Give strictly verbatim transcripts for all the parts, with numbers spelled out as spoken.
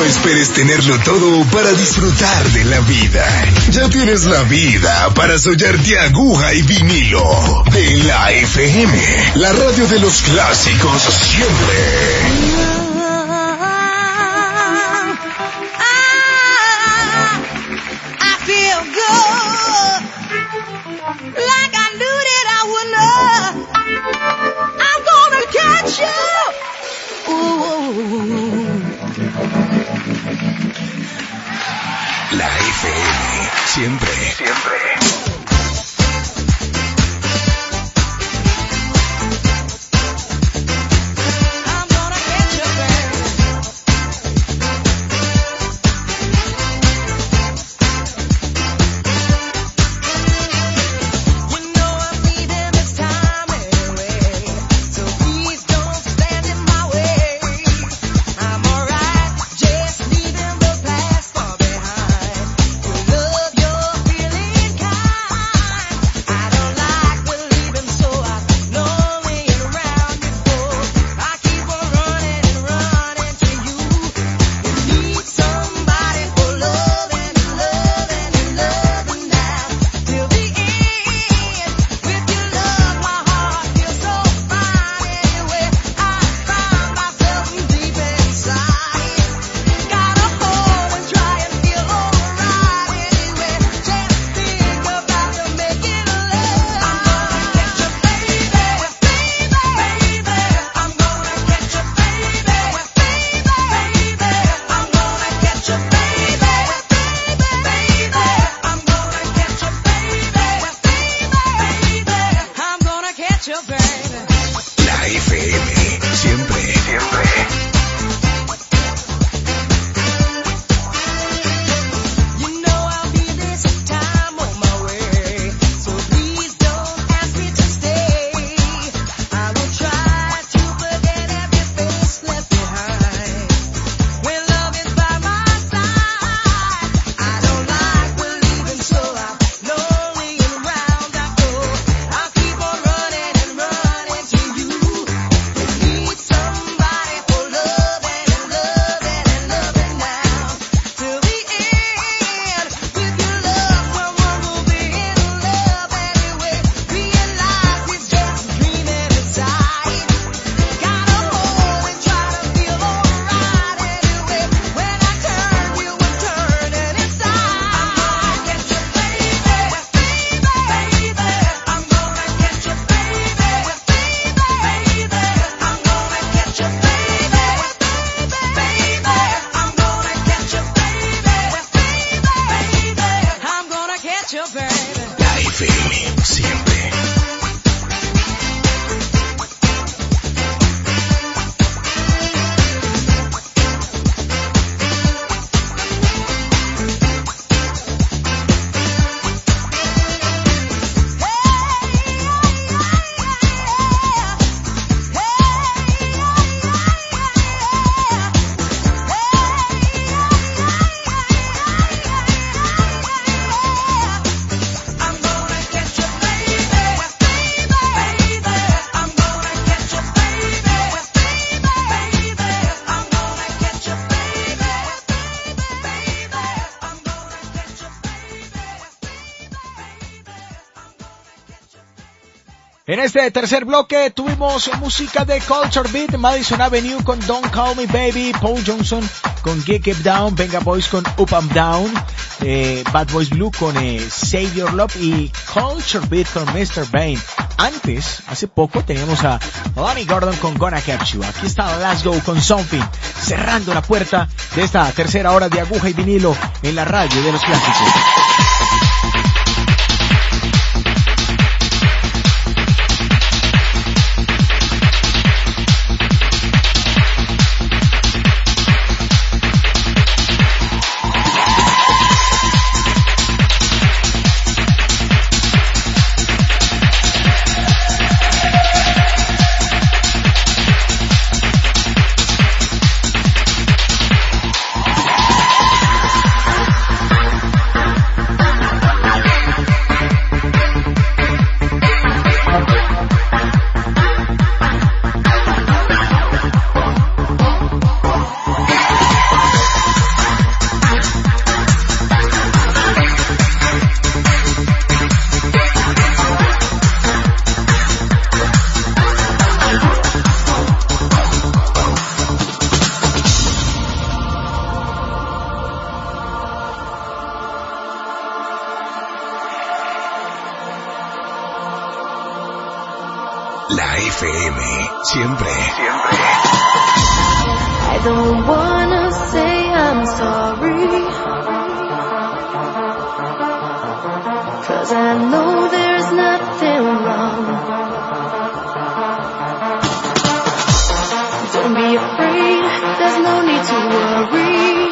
No esperes tenerlo todo para disfrutar de la vida. Ya tienes la vida para soñarte aguja y vinilo. De la F M, la radio de los clásicos siempre. La F M, siempre, siempre. En este tercer bloque tuvimos música de Culture Beat, Madison Avenue con Don't Call Me Baby, Paul Johnson con Get It Down, Venga Boys con Up and Down, eh, Bad Boys Blue con eh, Save Your Love y Culture Beat con mister Bane. Antes, hace poco, teníamos a Lonnie Gordon con Gonna Catch You. Aquí está Let's Go con Something, cerrando la puerta de esta tercera hora de aguja y vinilo en la radio de los clásicos. La F M, siempre, siempre. I don't wanna say I'm sorry, 'cause I know there's nothing wrong. Don't be afraid, there's no need to worry,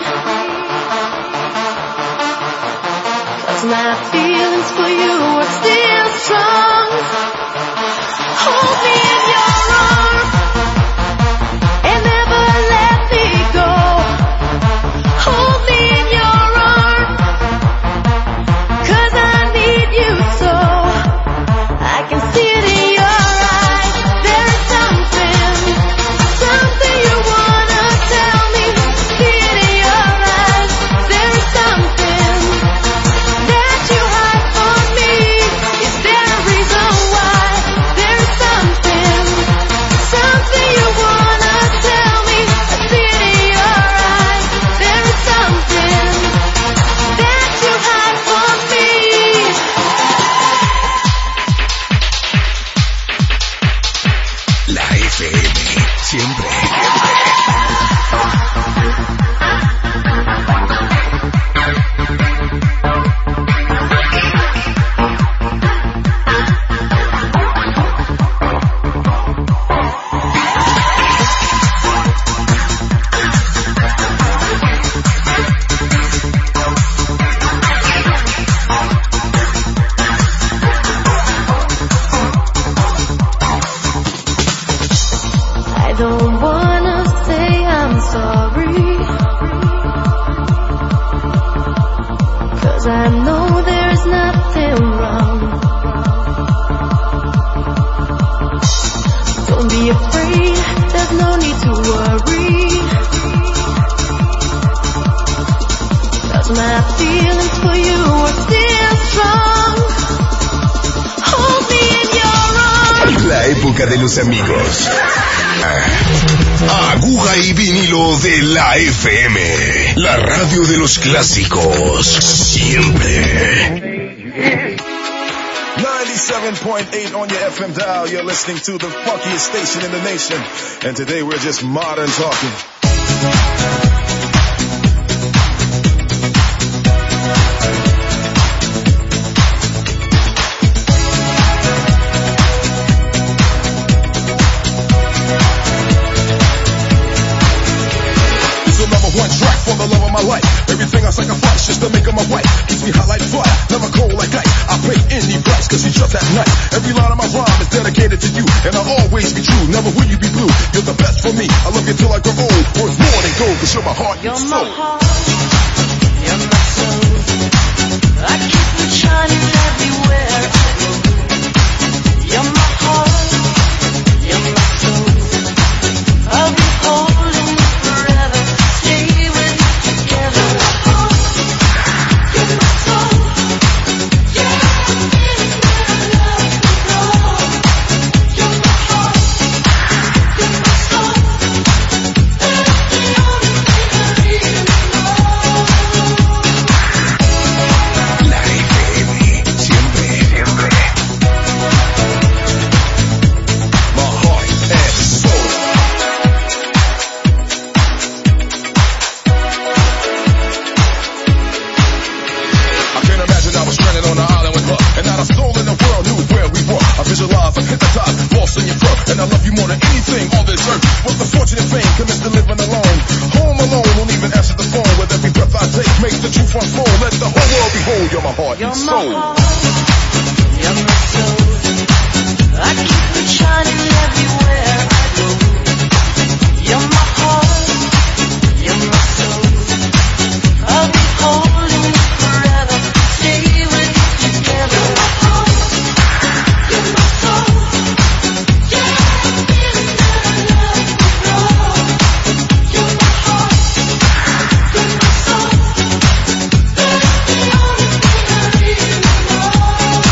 'cause my feelings for you are still strong. Hold me in your arms and never let me go. Hold me in your arms, 'cause I need you so. I can see it in your eyes. There is something, something you wanna tell me. See it in your eyes. There is something that you hide from me. Is there a reason why? There is something, something you wanna tell me. I see it in your eyes. There is something that you hide from me. La F M, siempre, siempre. I don't wanna say I'm sorry, 'cause I know there's nothing wrong. Don't be afraid, there's no need to worry, 'cause my feelings for you are still strong. Hold me in your arms. La época de los amigos. Aguja y vinilo de la F M, la radio de los clásicos, siempre. ninety-seven point eight on your F M dial. You're listening to the funkiest station in the nation. And today we're just modern talking. One track for the love of my life. Everything I sacrifice just to make her my wife. Keeps me hot like fire, never cold like ice. I pay any price cause she's just that nice. Every line of my rhyme is dedicated to you, and I'll always be true. Never will you be blue. You're the best for me. I love you till I grow old. Worth more than gold, cause you're my heart and You're soul. my heart, you're my soul. I keep you shining everywhere I go. You're my heart, you're my soul. I'll be holding you forever. Stay with you together. You're my soul. Yeah, I'm feeling that I love you, Lord. You're my heart, you're my soul. That's the only thing I need in the world. La F M, siempre, siempre. My heart and soul. I can't imagine I was stranded on an island with her, and not a soul in the world knew where we were. I visualize, I'm hypnotized, lost in your fur, and I love you more than anything on this earth. Was the fortunate thing, commenced to living alone. Home alone, won't even answer the phone. With every breath I take, make the truth unfold. Let the whole world behold, you're my heart You're and my soul. heart, you're my soul. I keep you shining everywhere I go. You're my heart, you're my soul. I'll be holding you forever. Stay with you together. You're my heart, you're my soul. Yeah, I'm feeling that I love you, Lord. You're my heart, you're my soul. That's the only thing I need in the world.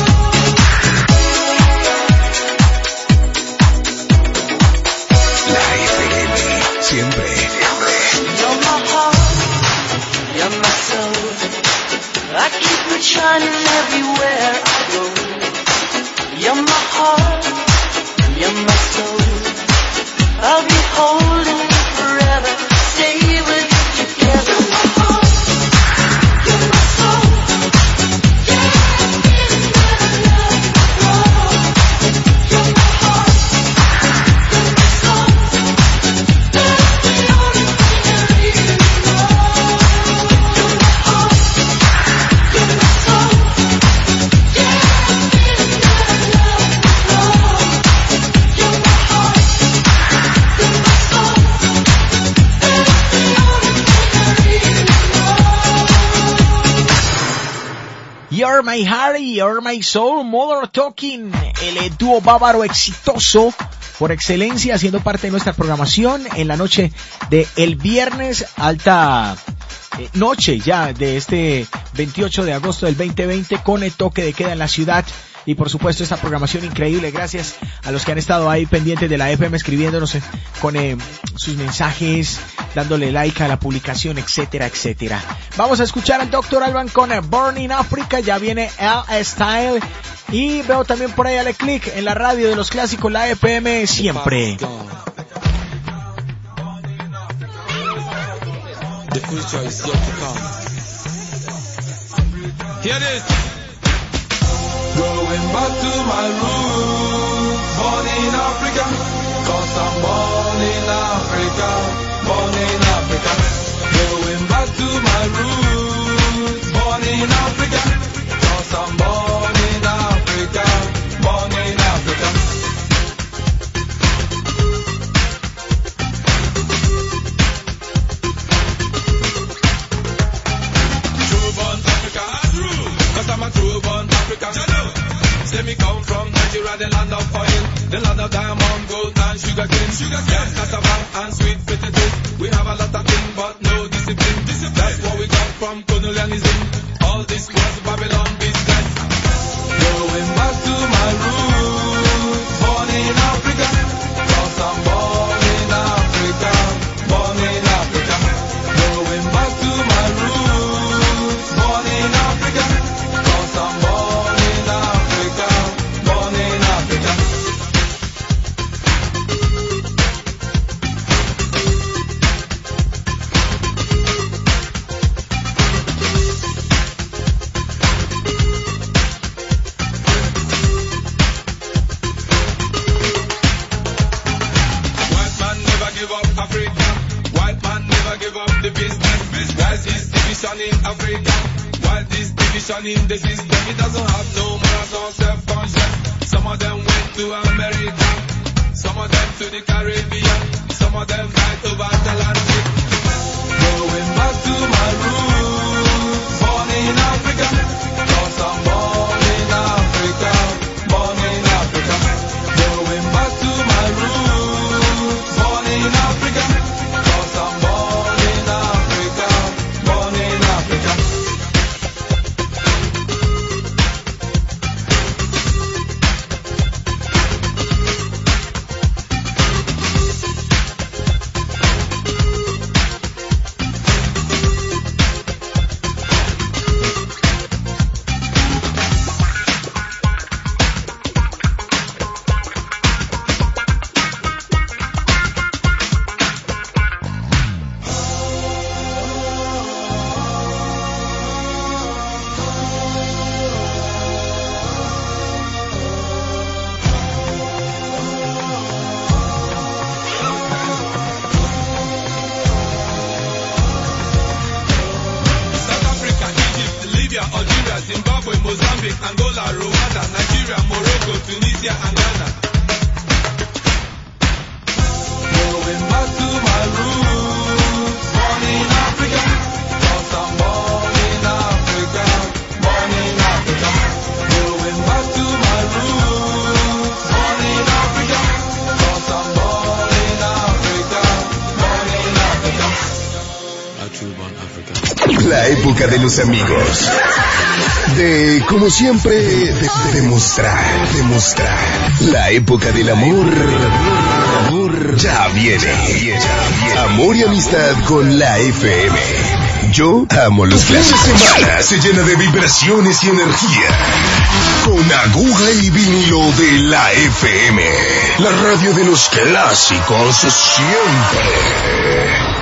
La F M, siempre, siempre. You're my heart, you're my soul. I keep it shining everywhere I go. You're my heart, You're My Heart y You're My Soul, Mother Talking, el dúo bávaro exitoso por excelencia, haciendo parte de nuestra programación en la noche de el viernes, alta eh, noche ya de este veintiocho de agosto del veinte veinte, con el toque de queda en la ciudad. Y por supuesto esta programación increíble, gracias a los que han estado ahí pendientes de la F M, escribiéndonos eh, con eh, sus mensajes, dándole like a la publicación, etcétera, etcétera. Vamos a escuchar al doctor Alban con eh, Born in Africa, ya viene L Style. Y veo también por ahí, dale click en la radio de los clásicos, la F M siempre. The future is yet to come. Hear this. Going back to my roots, born in Africa, cause I'm born in Africa, born in Africa. Going back to my roots, born in Africa, cause I'm born in Africa, born in Africa. True born Africa, cause I'm a true born Africa. Say me come from Nigeria, the land of oil, the land of diamond, gold and sugar cane, sugar cane, cassava and sweet potatoes. We have a lot of things, but no discipline. discipline. That's what we got from colonialism. All this was Babylon business. Going back to my roots, born in Africa, cause I'm born in Africa, born in Africa. Going back to my roots, born in Africa, cause I'm born in Africa, born in Africa. White man never give up Africa. White man never give up the business. Why is this division in Africa? Why this division in the system? It doesn't have no morals or self-conscience. Some of them went to America, some of them to the Caribbean, some of them fight over Atlantic. Going back to my roots, born in Africa, cause I'm born in Africa, born in Africa. Going back to my roots, born in Africa, cause I'm born in Africa, born in Africa. South Africa, Egypt, Libya, Algeria, Zimbabwe, Mozambique, Angola, Rwanda, Nigeria, Morocco, Tunisia, and Ghana. Going back to my roots, born in Africa, cause I'm born in Africa, born in Africa. Going back to my roots, born in Africa, cause I'm born in Africa, born in Africa. A true born African. La época de los amigos. De, como siempre, de, de demostrar, demostrar. La época del amor, amor, ya viene. Amor y amistad con la F M. Yo amo los clásicos. Fin de semana se llena de vibraciones y energía. Con aguja y vinilo de la F M. La radio de los clásicos siempre.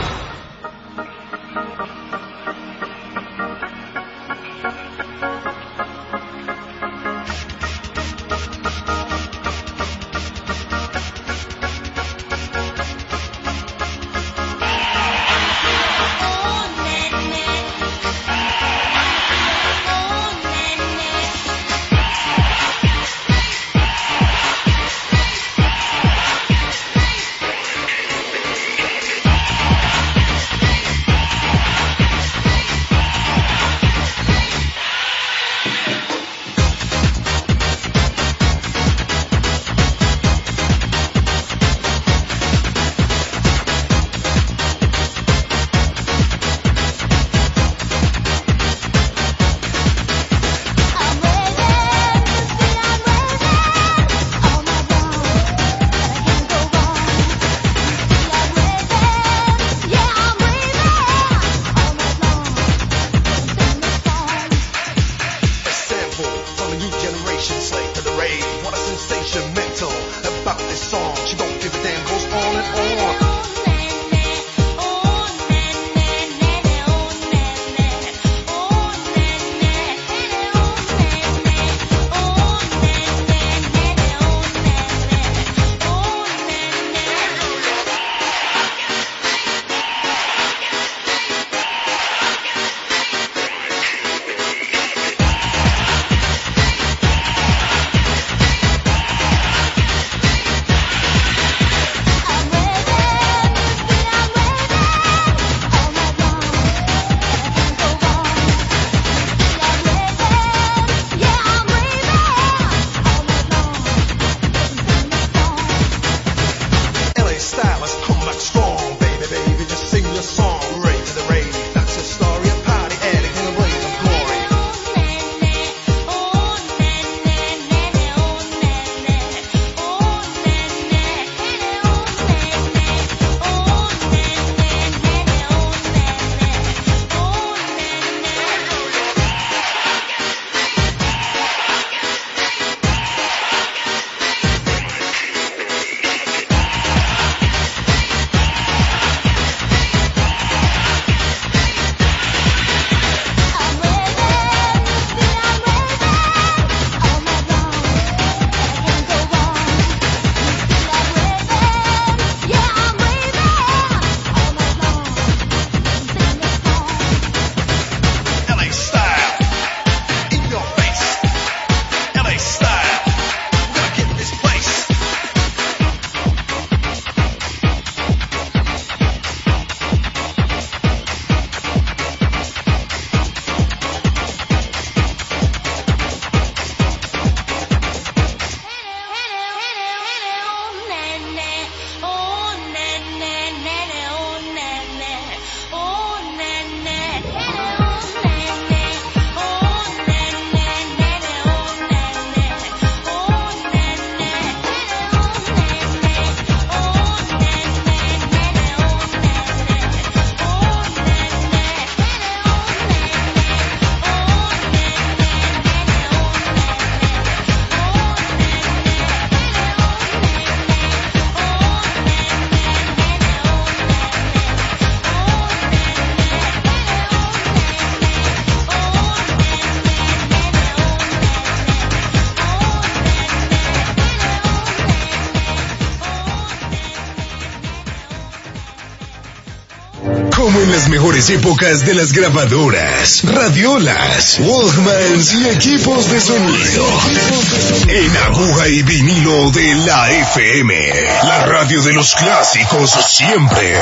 mejores épocas de las grabadoras, radiolas, Walkmans y equipos de sonido. En aguja y vinilo de la F M, la radio de los clásicos siempre.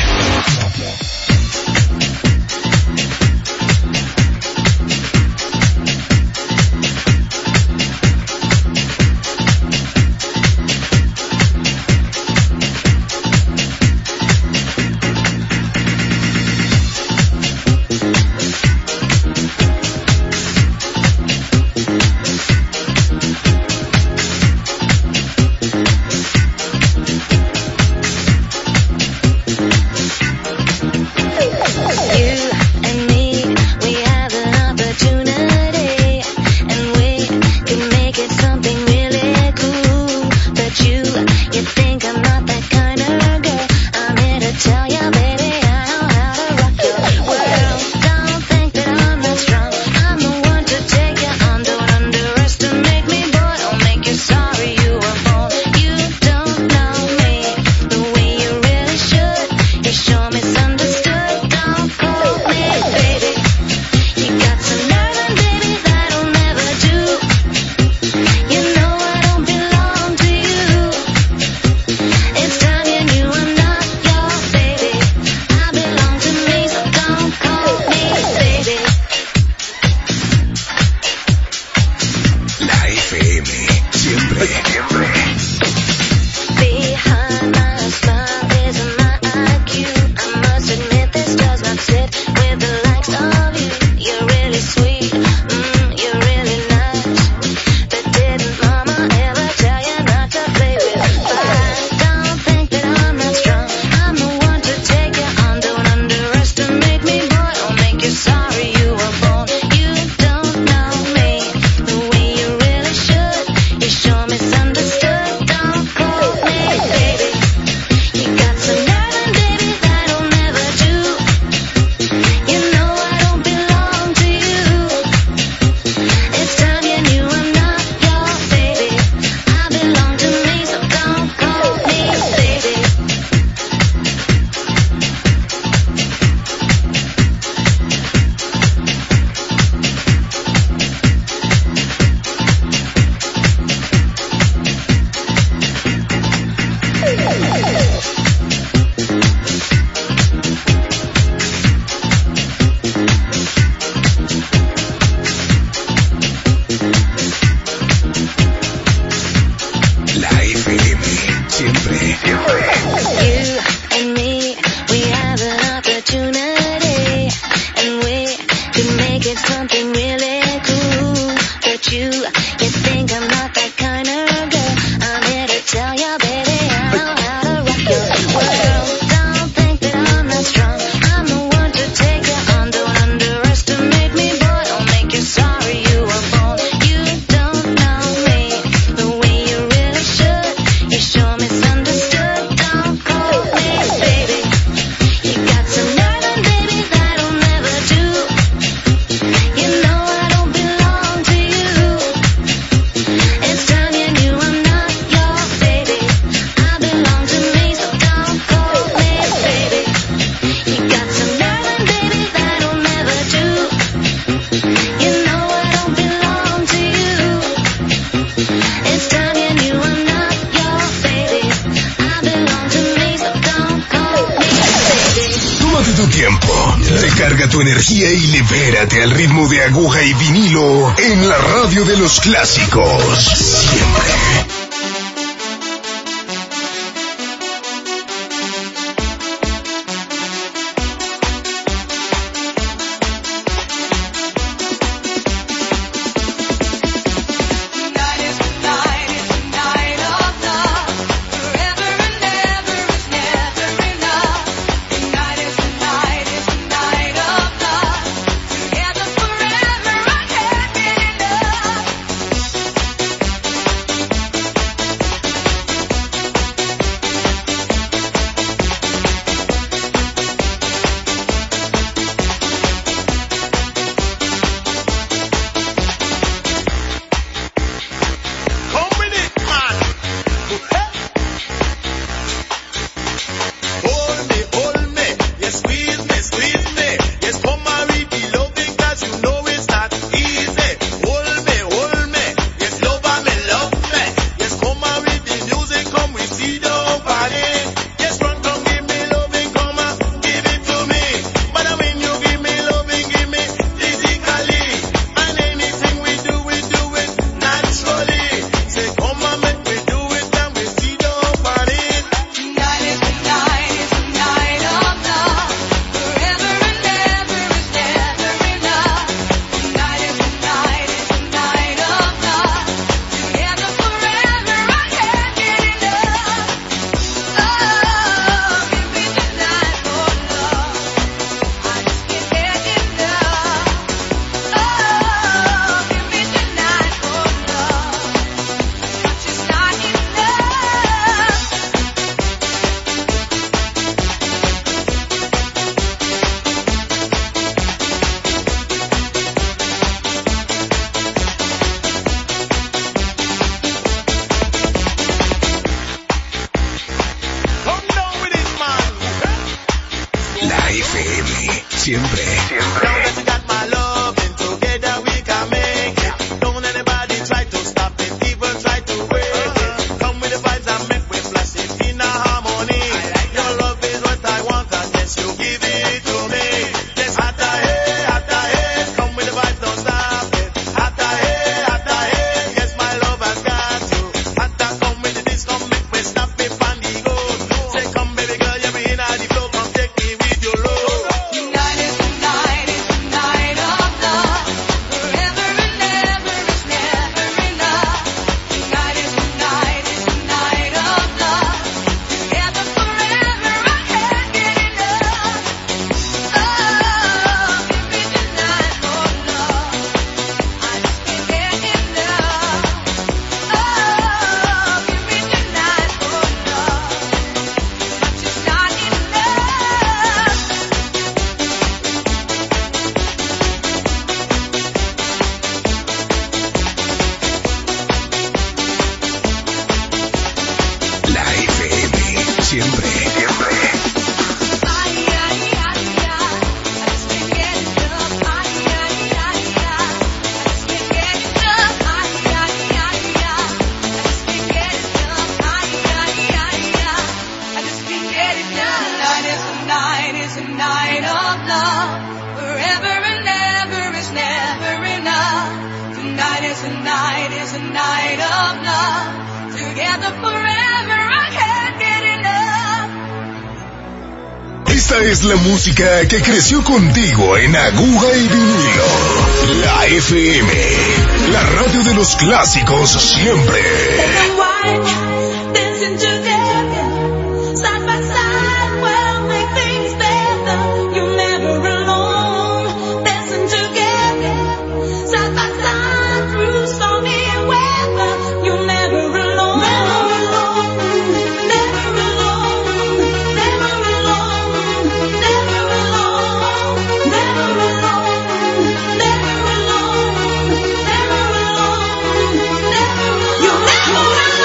Al ritmo de aguja y vinilo en la radio de los clásicos siempre. Esta es la música que creció contigo en aguja y vinilo. La F M, la radio de los clásicos siempre. You never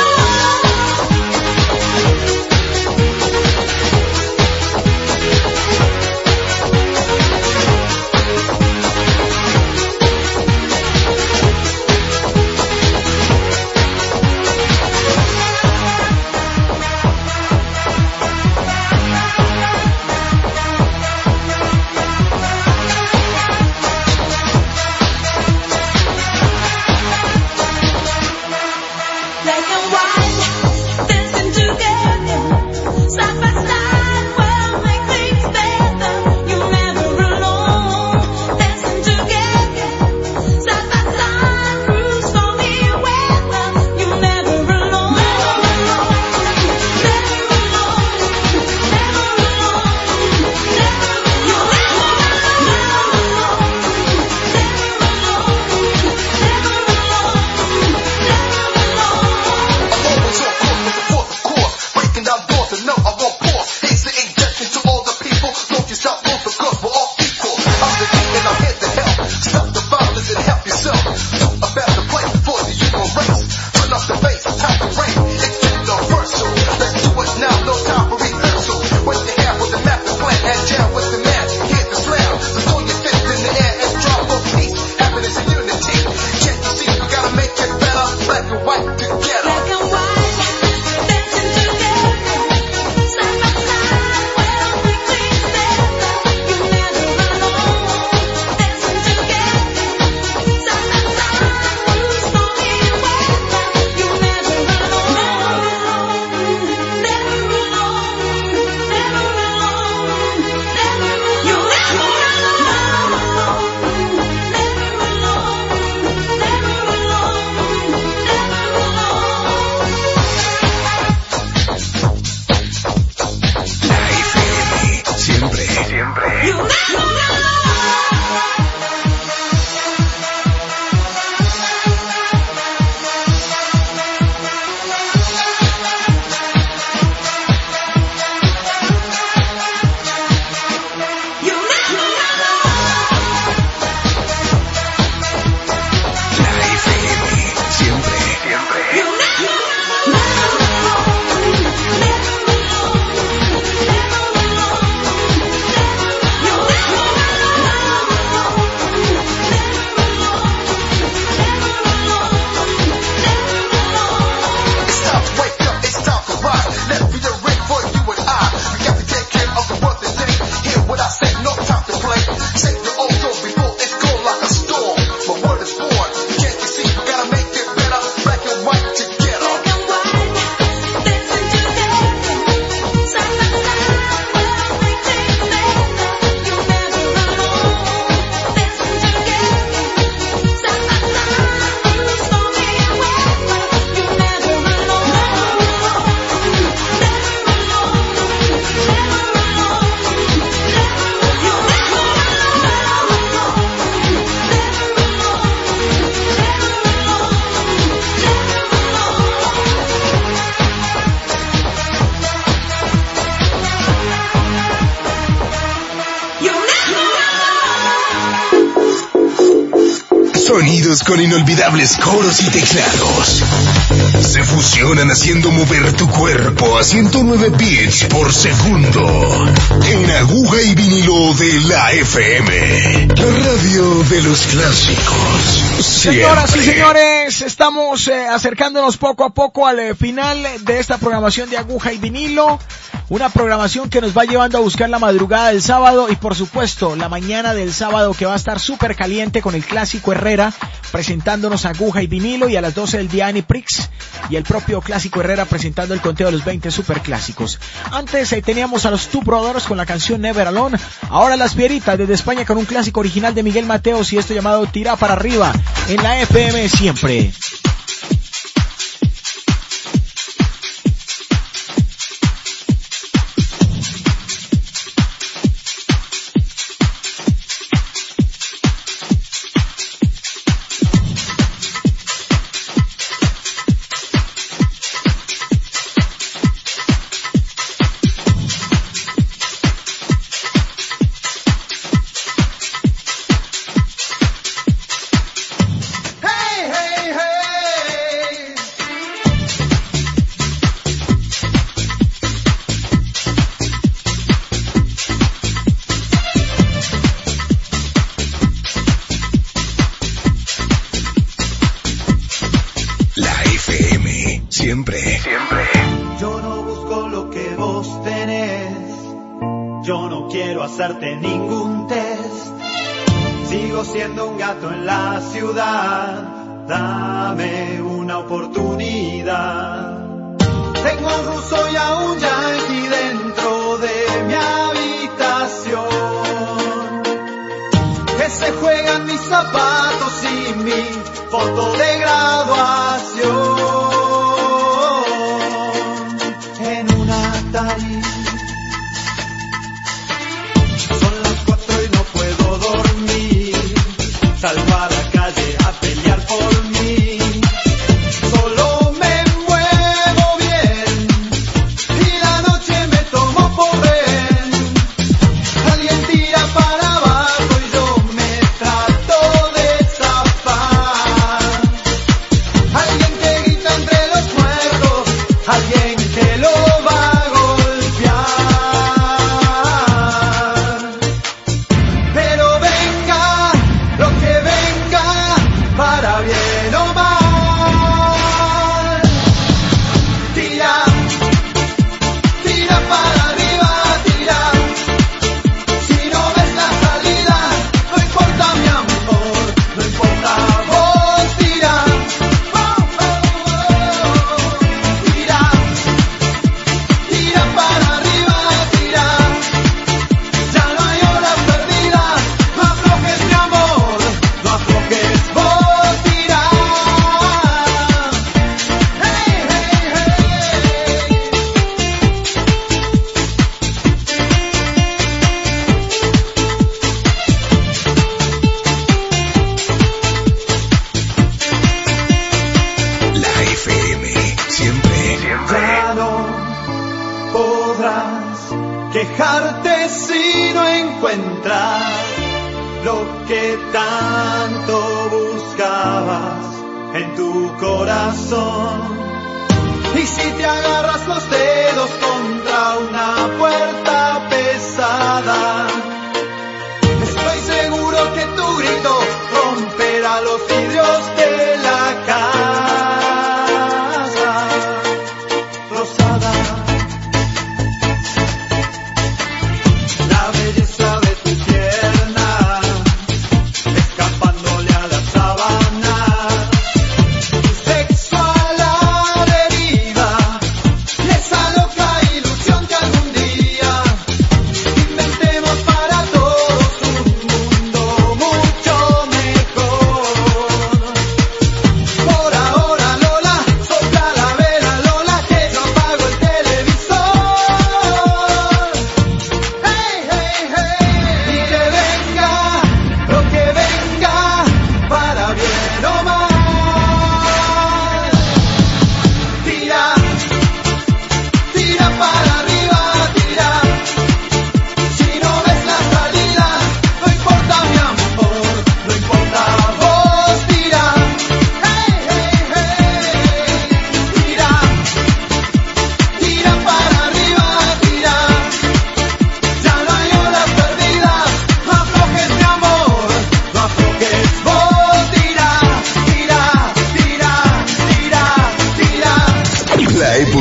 Sonidos con inolvidables coros y teclados se fusionan haciendo mover tu cuerpo a ciento nueve beats por segundo. En Aguja y Vinilo de la F M, la radio de los clásicos. Señoras y Siempre. señores, estamos eh, acercándonos poco a poco al eh, final de esta programación de Aguja y Vinilo. Una programación que nos va llevando a buscar la madrugada del sábado y por supuesto la mañana del sábado, que va a estar súper caliente con el Clásico Herrera presentándonos Aguja y Vinilo, y a las doce del día Annie Prix y el propio Clásico Herrera presentando el conteo de los veinte superclásicos. Antes eh, teníamos a los Two Brothers con la canción Never Alone. Ahora las Pieritas desde España con un clásico original de Miguel Mateos y esto llamado Tira para Arriba en la F M siempre. Siempre, siempre. Yo no busco lo que vos tenés. Yo no quiero hacerte ningún test. Sigo siendo un gato en la ciudad. Dame una oportunidad. Tengo a un ruso y a un yanqui dentro de mi habitación, que se juegan mis zapatos y mi foto de graduación. Son las cuatro y no puedo dormir. Salgo a la calle a pelear por mí. Solo me muevo bien y la noche me tomo por rehén. Alguien tira para abajo y yo me trato de zafar. Alguien que grita entre los muertos, alguien que lo va a golpear. Pero venga lo que venga, para bien o mal. Tira, tira para arriba, tira. Si no ves la salida, no importa mi amor, no importa vos, tira. Oh, oh, oh. Tira, tira para arriba, tira. Ya no hay hora perdida, no aflojes mi amor, no aflojes vos, tira. Hey, hey, hey. La F M, siempre, siempre. Ya no podrás quejarte si no encuentras lo que tanto buscabas en tu corazón. Y si te agarras los dedos contra una puerta pesada, estoy seguro que tu grito romperá los vidrios de la casa rosada. La belleza de tu pierna, escapándole a la sábana. Tu sexo a la deriva, y esa loca ilusión que algún día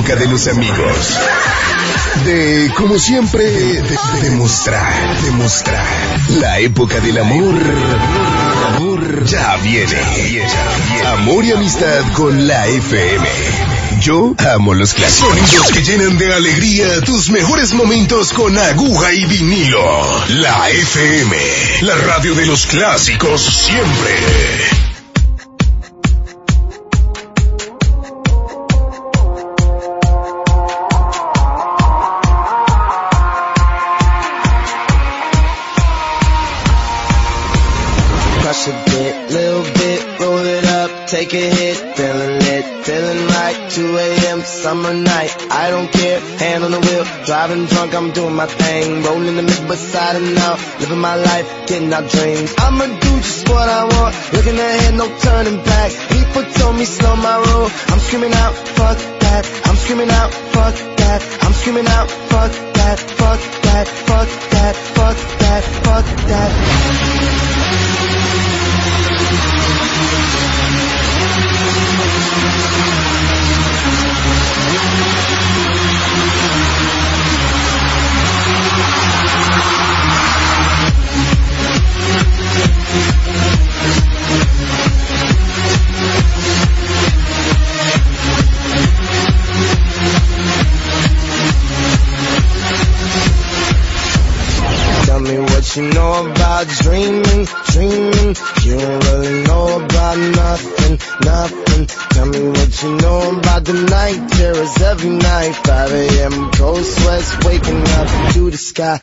época de los amigos. De, como siempre, de, demostrar, demostrar. La época del amor, amor ya viene. Amor y amistad con la F M. Yo amo los clásicos. Sonidos que llenan de alegría tus mejores momentos con aguja y vinilo. La F M, la radio de los clásicos siempre. Crush a bit, little bit, roll it up, take a hit, feeling lit, feeling right, two a.m. summer night, I don't care, hand on the wheel, driving drunk, I'm doing my thing, rolling the mid beside and now, living my life, getting our dreams, I'ma do just what I want, looking ahead, no turning back, people told me slow my roll, I'm screaming out, fuck that, I'm screaming out, fuck that, I'm screaming out, fuck that, fuck that, fuck that, fuck that, fuck that. Tell me what you know about dreaming, dreaming. You don't really know about nothing, nothing. Tell me what you know about the night terrors every night. five a.m. cold sweats waking up to the sky.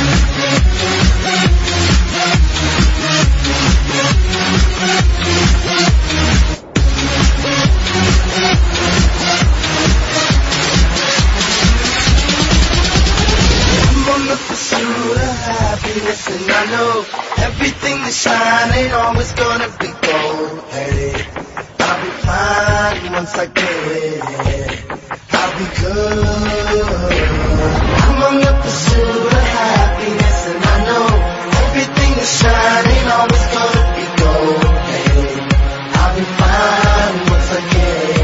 Happiness, and I know everything that shine ain't always gonna be gold. Hey, I'll be fine once I get it. I'll be good. I'm on the pursuit of happiness, and I know everything that shine ain't always gonna be gold. Hey, I'll be fine once I get it.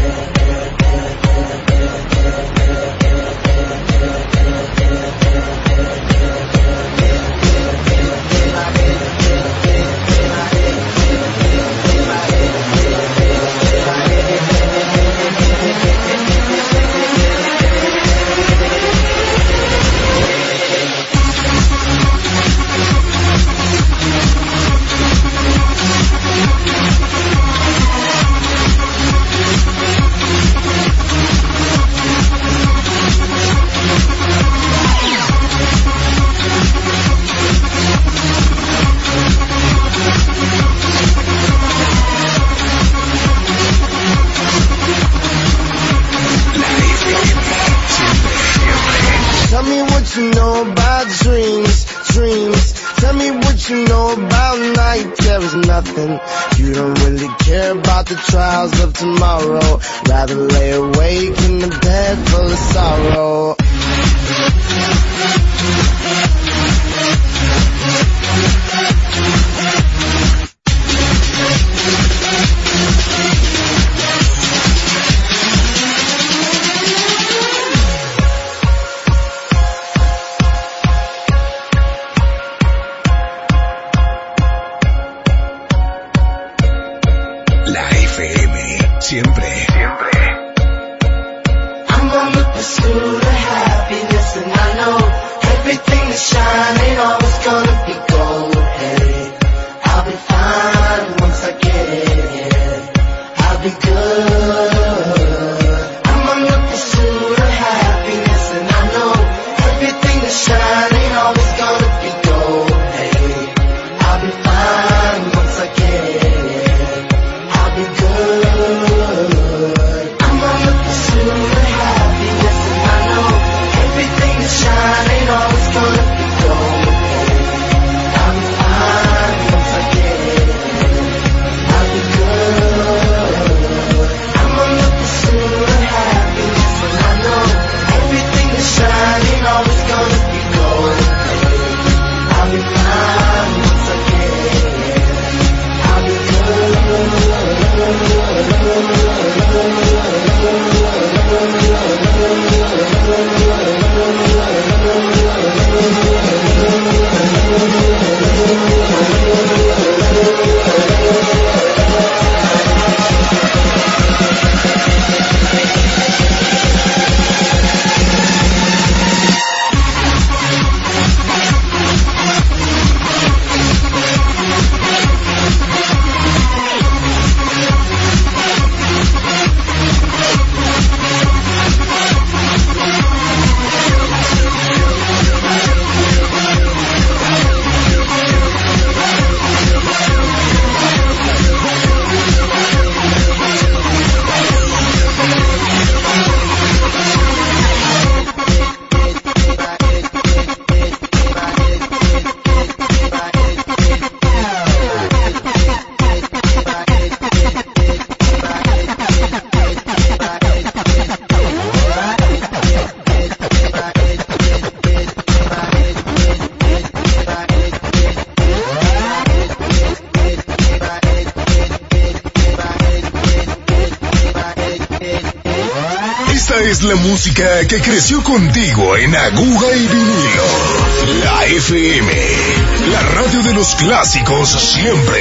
Tell me what you know about dreams, dreams. Tell me what you know about night terrors, nothing. You don't really care about the trials of tomorrow. Rather lay awake in the bed full of sorrow. Siempre, siempre. I'm on the pursuit of happiness, and I know everything that shine ain't always gonna be gold. Hey, I'll be fine once I get it. I'll be good. I'm on the pursuit of happiness, and I know everything that shine ain't always gonna be gold. Hey, I'll be fine once I get it. I'll be good. I'm on the pursuit of happiness, and I know everything that shine ain't always gonna be gold. es la música que creció contigo en aguja y vinilo. La F M, la radio de los clásicos siempre.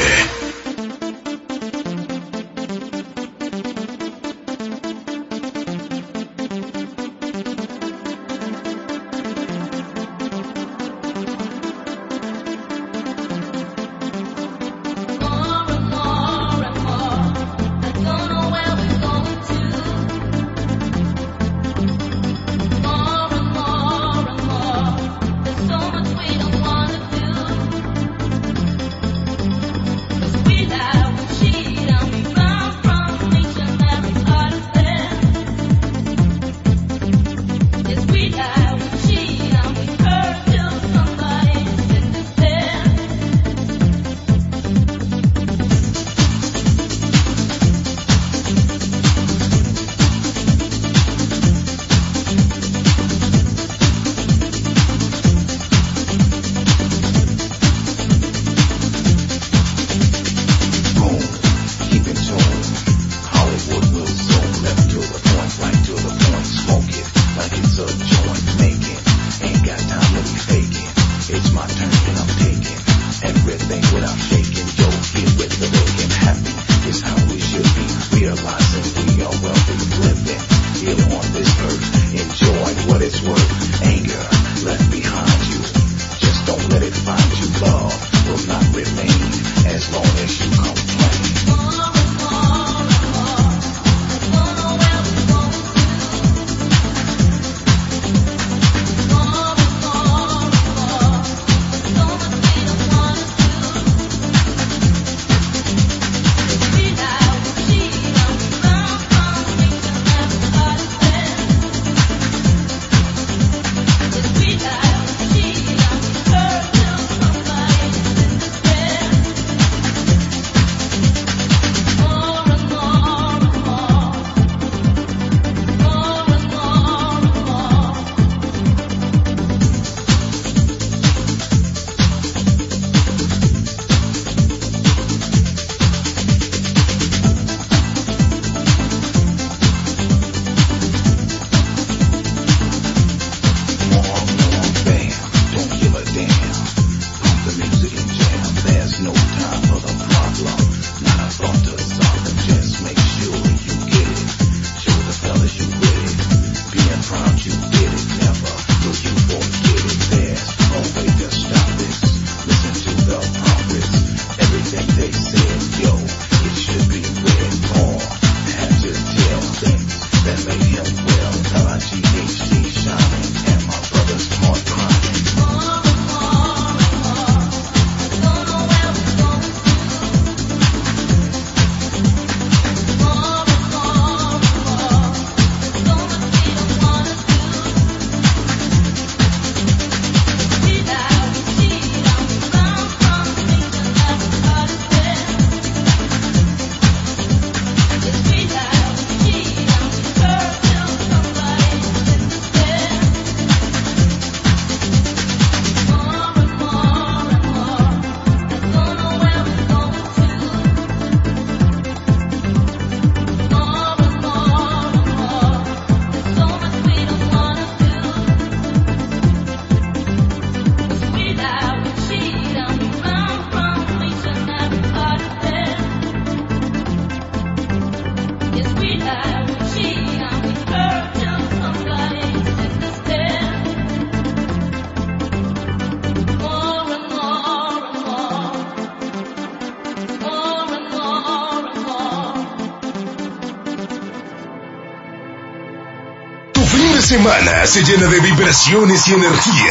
Semana se llena de vibraciones y energía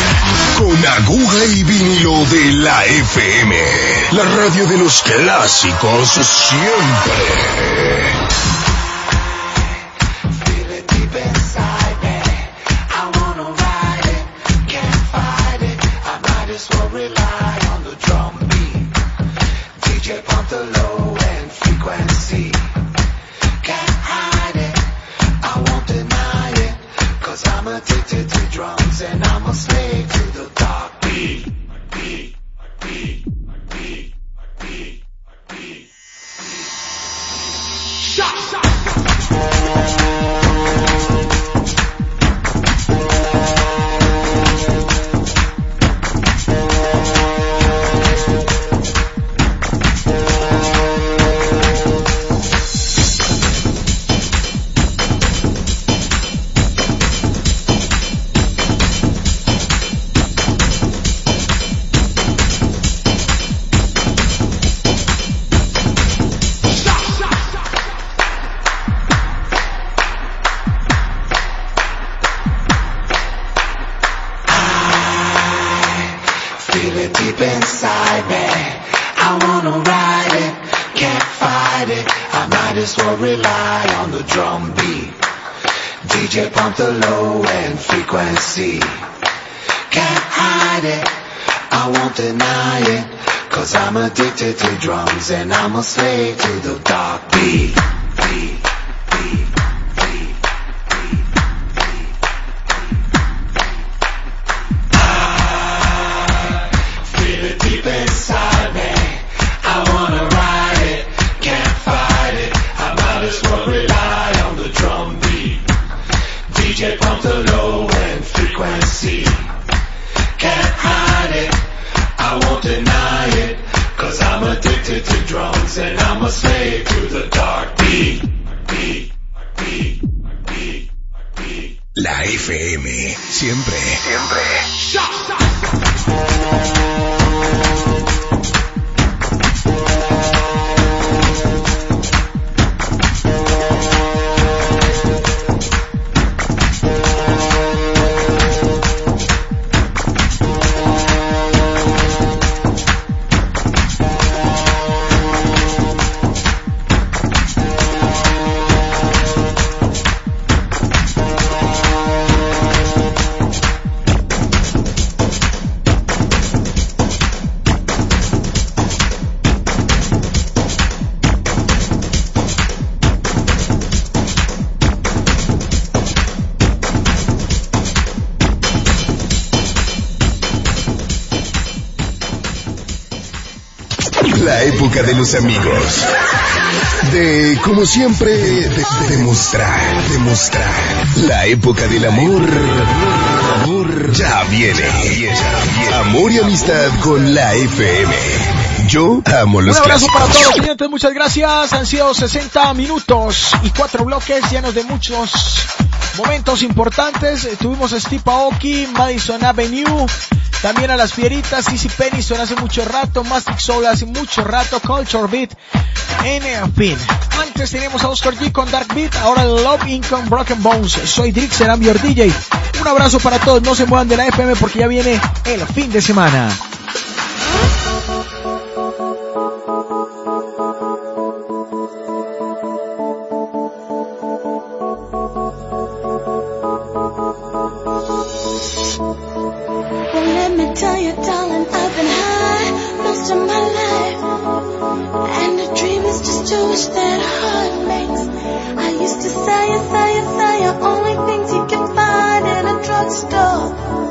con aguja y vinilo de la F M, la radio de los clásicos siempre. Shot, shot. I wanna ride it, can't fight it. I might as well rely on the drum beat. D J pump the low end frequency. Can't hide it, I won't deny it. Cause I'm addicted to drums and I'm a slave to the dark beat. Beat, beat, beat, beat, beat. I feel it deep inside me. I wanna ride it, can't fight it. I might as well rely on the drum beat. D J pump the low end frequency. Can't hide it, I won't deny it. Cause I'm addicted to drums and I'm a slave to the dark beat. Beat, beat, beat, beat. La F M, siempre, siempre. La época de los amigos. De, como siempre, de, de, demostrar, demostrar. La época del amor. Amor ya viene. Amor y amistad con la F M. Yo amo los Un abrazo clásicos. para todos, clientes, muchas gracias. Han sido sesenta minutos y cuatro bloques llenos de muchos momentos importantes. Eh, Tuvimos a Steve Aoki, Madison Avenue, también a las Fieritas, Easy Pennison hace mucho rato, Mastic Soul hace mucho rato, Culture Beat, en fin. Antes teníamos a Oscar G con Dark Beat, ahora Love Inc con Broken Bones. Soy Drixer, I'm your D J. Un abrazo para todos, no se muevan de la F M porque ya viene el fin de semana. Let me tell you, darling, I've been high most of my life, and a dream is just a wish that a heart makes. I used to say and say and say only things you can find in a drugstore.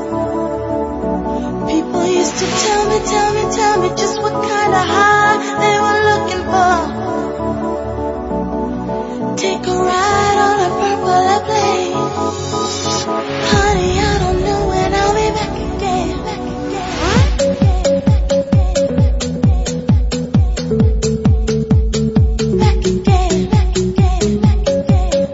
People used to tell me, tell me, tell me just what kind of high they were looking for. Take a ride on a purple airplane. Honey, I don't know when I'll be back again. Back again, back again, back again,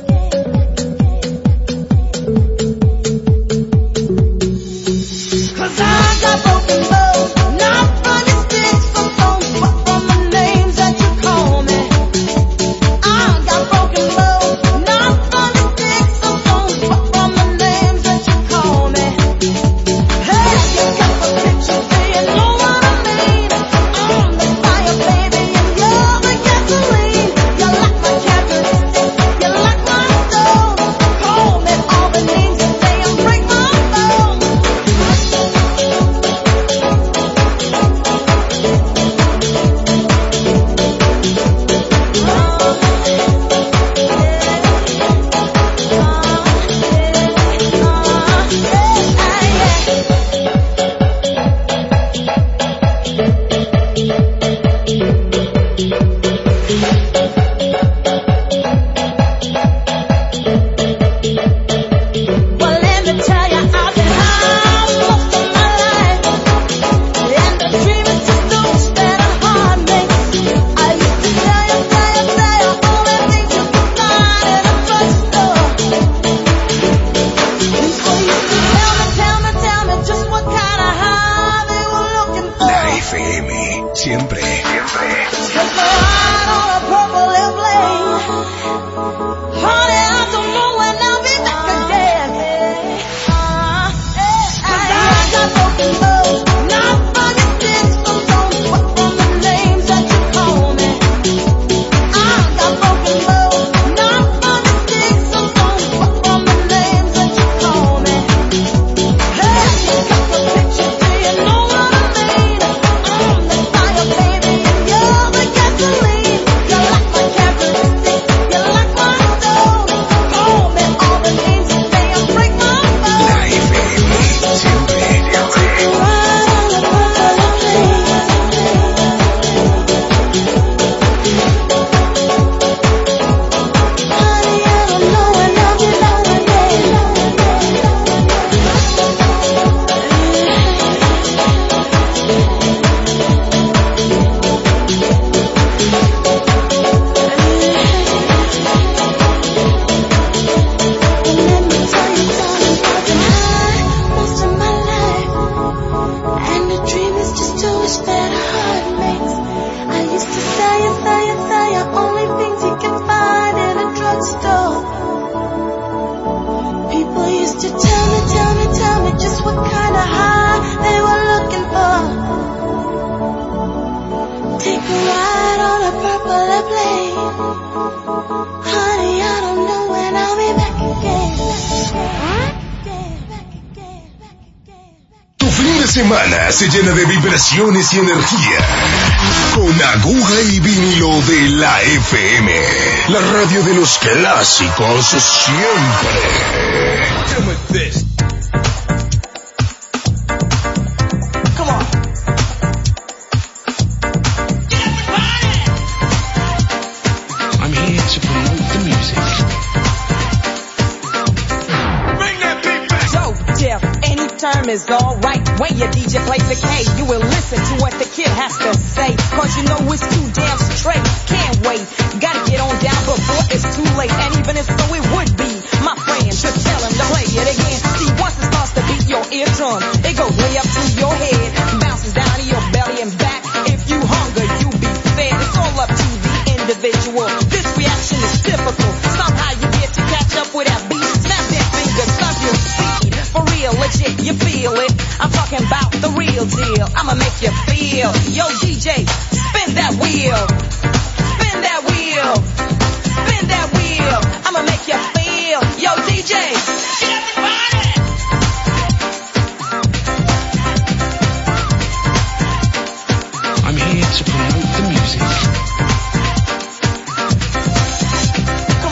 cause I got broken bones, not funny sticks for bones, but from the names that you call me. I got broken bones, not funny sticks for bones, but from the names that you call me. Hey, you got the picture, do you know what I mean? I'm the fire, baby, and you're the gasoline. You like my characteristics, you like my soul. Call me all the names you say and break my bones. Well, let me tell you, I've been high most of my life, and the dream is just a wish that a heart makes. I used to say and say and say all the things you can find in a drugstore. People used to tell me, tell me, tell me just what kind of high they were looking for. La F M, siempre, siempre. Take a ride on a purple airplane. Honey, I don't know when I'll be back again. Uh, cause I got broken bones, not funny sticks for bones, but from the Honey, I don't know when I'll be back again. Tu fin de semana se llena de vibraciones y energía. Con Aguja y Vinilo de la F M. La radio de los clásicos siempre. Come with this. Come on. I'm here to promote the music. Bring that beat back. So, Jeff, any term is alright. When your D J plays the K, you will listen to what the kid has to say. Cause you know it's too damn straight. Can't wait. Gotta get on down before it's too late. And even if so, it would be my friend. Just tell him to play it again. See, once it starts to beat your eardrum, it goes way up to your head, bounces down to your belly and back. If you hunger, you be fed. It's all up to the individual. This reaction is typical. Somehow you get to catch up with that beat. Snap that finger, stop your speed. For real, legit, you feel it. I'm talking about the real deal. I'ma make you feel. Yo, D J, spin that wheel. Spin that wheel. Spin that wheel. I'ma make you feel. Yo, D J.